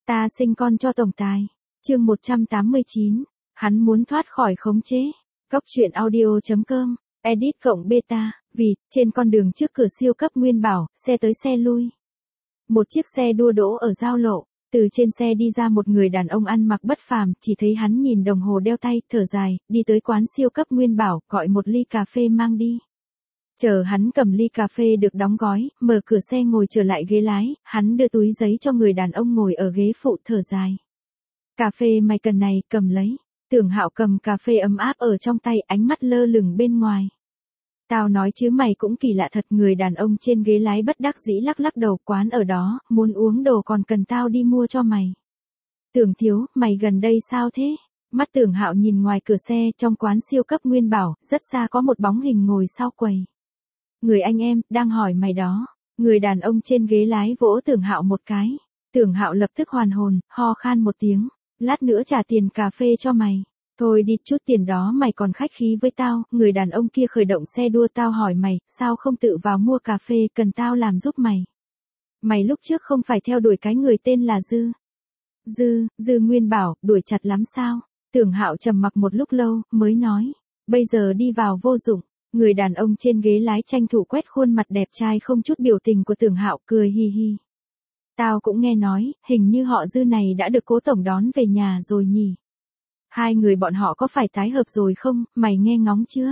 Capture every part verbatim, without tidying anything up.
Ta sinh con cho tổng tài. Chương một trăm tám mươi chín. Hắn muốn thoát khỏi khống chế. Góc truyện audio chấm com. Edit cộng beta. Vì, trên con đường trước cửa siêu cấp Nguyên Bảo, xe tới xe lui. Một chiếc xe đua đỗ ở giao lộ. Từ trên xe đi ra một người đàn ông ăn mặc bất phàm, chỉ thấy hắn nhìn đồng hồ đeo tay, thở dài, đi tới quán siêu cấp Nguyên Bảo, gọi một ly cà phê mang đi. Chờ hắn cầm ly cà phê được đóng gói, mở cửa xe ngồi trở lại ghế lái, hắn đưa túi giấy cho người đàn ông ngồi ở ghế phụ thở dài. Cà phê mày cần này, cầm lấy. Tưởng Hạo cầm cà phê ấm áp ở trong tay, ánh mắt lơ lửng bên ngoài. Tao nói chứ mày cũng kỳ lạ thật, người đàn ông trên ghế lái bất đắc dĩ lắc lắc đầu, quán ở đó, muốn uống đồ còn cần tao đi mua cho mày. Tưởng thiếu, mày gần đây sao thế? Mắt Tưởng Hạo nhìn ngoài cửa xe, trong quán siêu cấp Nguyên Bảo, rất xa có một bóng hình ngồi sau quầy. Người anh em, đang hỏi mày đó. Người đàn ông trên ghế lái vỗ Tưởng Hạo một cái. Tưởng Hạo lập tức hoàn hồn, ho khan một tiếng. Lát nữa trả tiền cà phê cho mày. Thôi đi, chút tiền đó mày còn khách khí với tao. Người đàn ông kia khởi động xe đua, tao hỏi mày, sao không tự vào mua cà phê, cần tao làm giúp mày. Mày lúc trước không phải theo đuổi cái người tên là Dư. Dư, Dư Nguyên Bảo, đuổi chặt lắm sao? Tưởng Hạo trầm mặc một lúc lâu, mới nói. Bây giờ đi vào vô dụng. Người đàn ông trên ghế lái tranh thủ quét khuôn mặt đẹp trai không chút biểu tình của Tưởng Hạo, cười hi hi. Tao cũng nghe nói, hình như họ Dư này đã được cố tổng đón về nhà rồi nhỉ. Hai người bọn họ có phải tái hợp rồi không, mày nghe ngóng chưa?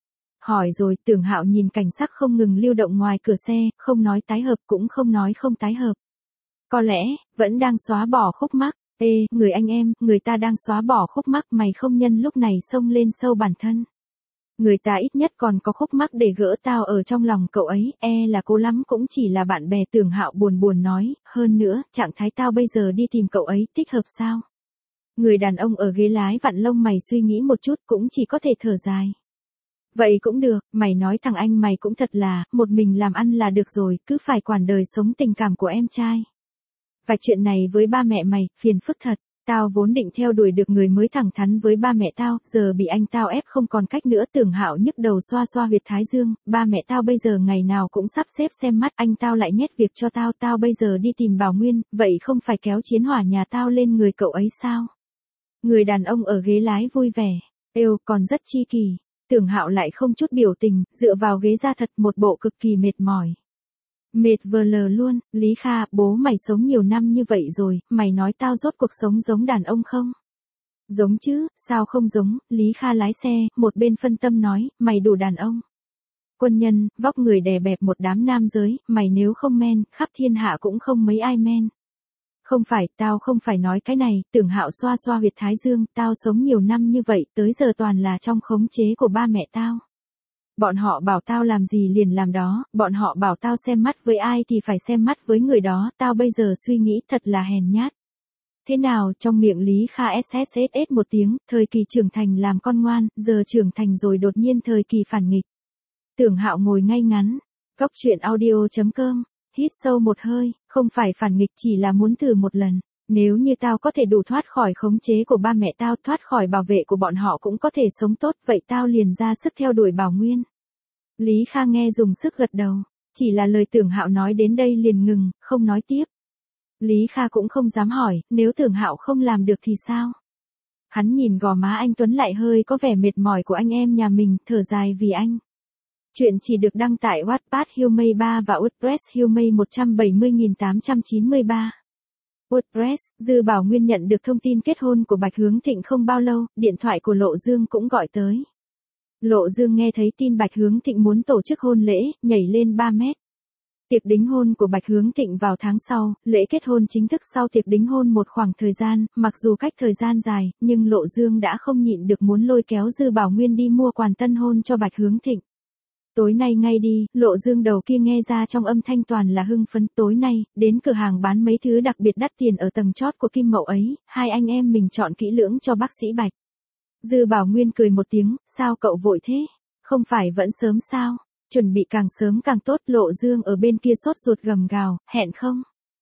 Hỏi rồi. Tưởng Hạo nhìn cảnh sắc không ngừng lưu động ngoài cửa xe, không nói tái hợp cũng không nói không tái hợp. Có lẽ, vẫn đang xóa bỏ khúc mắc. Ê, người anh em, người ta đang xóa bỏ khúc mắc, mày không nhân lúc này xông lên sâu bản thân. Người ta ít nhất còn có khúc mắc để gỡ tao ở trong lòng cậu ấy, e là cố lắm cũng chỉ là bạn bè. Tưởng Hạo buồn buồn nói, hơn nữa, trạng thái tao bây giờ đi tìm cậu ấy, thích hợp sao? Người đàn ông ở ghế lái vặn lông mày suy nghĩ một chút, cũng chỉ có thể thở dài. Vậy cũng được, mày nói thằng anh mày cũng thật là, một mình làm ăn là được rồi, cứ phải quản đời sống tình cảm của em trai. Vạch chuyện này với ba mẹ mày, phiền phức thật. Tao vốn định theo đuổi được người mới thẳng thắn với ba mẹ tao, giờ bị anh tao ép không còn cách nữa. Tưởng Hạo nhức đầu xoa xoa huyệt thái dương, ba mẹ tao bây giờ ngày nào cũng sắp xếp xem mắt, anh tao lại nhét việc cho tao, tao bây giờ đi tìm Bảo Nguyên, vậy không phải kéo chiến hỏa nhà tao lên người cậu ấy sao? Người đàn ông ở ghế lái vui vẻ, êu, còn rất chi kỳ. Tưởng Hạo lại không chút biểu tình, dựa vào ghế ra thật, một bộ cực kỳ mệt mỏi. Mệt vờ lờ luôn. Lý Kha, bố mày sống nhiều năm như vậy rồi, mày nói tao rốt cuộc sống giống đàn ông không? Giống chứ, sao không giống? Lý Kha lái xe, một bên phân tâm nói, mày đủ đàn ông. Quân nhân, vóc người đè bẹp một đám nam giới, mày nếu không men, khắp thiên hạ cũng không mấy ai men. Không phải, tao không phải nói cái này. Tưởng Hạo xoa xoa huyệt thái dương, tao sống nhiều năm như vậy, tới giờ toàn là trong khống chế của ba mẹ tao. Bọn họ bảo tao làm gì liền làm đó, bọn họ bảo tao xem mắt với ai thì phải xem mắt với người đó, tao bây giờ suy nghĩ thật là hèn nhát. Thế nào, trong miệng Lý Kha sss một tiếng, thời kỳ trưởng thành làm con ngoan, giờ trưởng thành rồi đột nhiên thời kỳ phản nghịch. Tưởng Hạo ngồi ngay ngắn, góc truyện audio chấm com, hít sâu một hơi, không phải phản nghịch, chỉ là muốn thử một lần. Nếu như tao có thể đủ thoát khỏi khống chế của ba mẹ tao, thoát khỏi bảo vệ của bọn họ cũng có thể sống tốt, vậy tao liền ra sức theo đuổi Bảo Nguyên. Lý Kha nghe dùng sức gật đầu, chỉ là lời Tưởng Hạo nói đến đây liền ngừng, không nói tiếp. Lý Kha cũng không dám hỏi, nếu Tưởng Hạo không làm được thì sao? Hắn nhìn gò má anh Tuấn lại hơi có vẻ mệt mỏi của anh em nhà mình, thở dài vì anh. Chuyện chỉ được đăng tại Wattpad Humay ba và WordPress Humay một bảy không tám chín ba. WordPress, Dư Bảo Nguyên nhận được thông tin kết hôn của Bạch Hướng Thịnh không bao lâu, điện thoại của Lộ Dương cũng gọi tới. Lộ Dương nghe thấy tin Bạch Hướng Thịnh muốn tổ chức hôn lễ, nhảy lên ba mét. Tiệc đính hôn của Bạch Hướng Thịnh vào tháng sau, lễ kết hôn chính thức sau tiệc đính hôn một khoảng thời gian, mặc dù cách thời gian dài, nhưng Lộ Dương đã không nhịn được muốn lôi kéo Dư Bảo Nguyên đi mua quà tân hôn cho Bạch Hướng Thịnh. Tối nay ngay đi, Lộ Dương đầu kia nghe ra trong âm thanh toàn là hưng phấn. Tối nay, đến cửa hàng bán mấy thứ đặc biệt đắt tiền ở tầng chót của Kim Mậu ấy, hai anh em mình chọn kỹ lưỡng cho bác sĩ Bạch. Dư Bảo Nguyên cười một tiếng, sao cậu vội thế? Không phải vẫn sớm sao? Chuẩn bị càng sớm càng tốt. Lộ Dương ở bên kia sốt ruột gầm gào, hẹn không?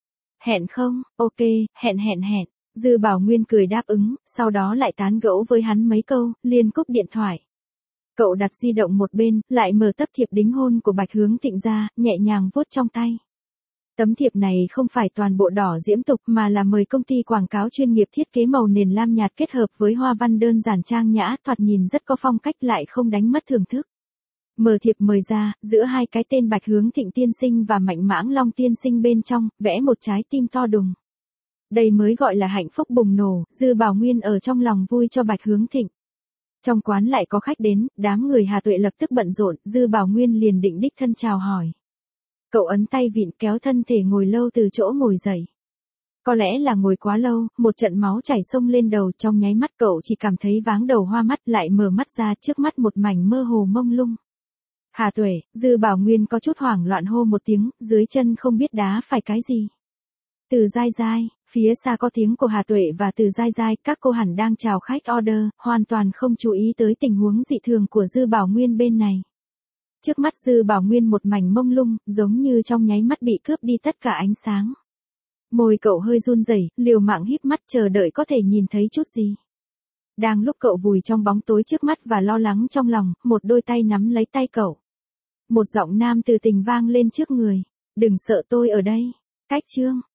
Hẹn không, ok, hẹn hẹn hẹn. Dư Bảo Nguyên cười đáp ứng, sau đó lại tán gẫu với hắn mấy câu, liền cúp điện thoại. Cậu đặt di động một bên, lại mở tấm thiệp đính hôn của Bạch Hướng Thịnh ra, nhẹ nhàng vuốt trong tay. Tấm thiệp này không phải toàn bộ đỏ diễm tục mà là mời công ty quảng cáo chuyên nghiệp thiết kế màu nền lam nhạt kết hợp với hoa văn đơn giản trang nhã, thoạt nhìn rất có phong cách lại không đánh mất thưởng thức. Mở thiệp mời ra, giữa hai cái tên Bạch Hướng Thịnh tiên sinh và Mạnh Mãng Long tiên sinh bên trong, vẽ một trái tim to đùng. Đây mới gọi là hạnh phúc bùng nổ, Dư Bảo Nguyên ở trong lòng vui cho Bạch Hướng Thịnh. Trong quán lại có khách đến, đám người Hà Tuệ lập tức bận rộn, Dư Bảo Nguyên liền định đích thân chào hỏi. Cậu ấn tay vịn kéo thân thể ngồi lâu từ chỗ ngồi dậy. Có lẽ là ngồi quá lâu, một trận máu chảy xông lên đầu, trong nháy mắt cậu chỉ cảm thấy váng đầu hoa mắt, lại mở mắt ra trước mắt một mảnh mơ hồ mông lung. Hà Tuệ, Dư Bảo Nguyên có chút hoảng loạn hô một tiếng, dưới chân không biết đá phải cái gì. Từ Giai Giai, phía xa có tiếng của Hà Tuệ và Từ Giai Giai, các cô hẳn đang chào khách order, hoàn toàn không chú ý tới tình huống dị thường của Dư Bảo Nguyên bên này. Trước mắt Dư Bảo Nguyên một mảnh mông lung, giống như trong nháy mắt bị cướp đi tất cả ánh sáng. Môi cậu hơi run rẩy, liều mạng híp mắt chờ đợi có thể nhìn thấy chút gì. Đang lúc cậu vùi trong bóng tối trước mắt và lo lắng trong lòng, một đôi tay nắm lấy tay cậu. Một giọng nam từ tình vang lên trước người. Đừng sợ tôi ở đây. Cách chương.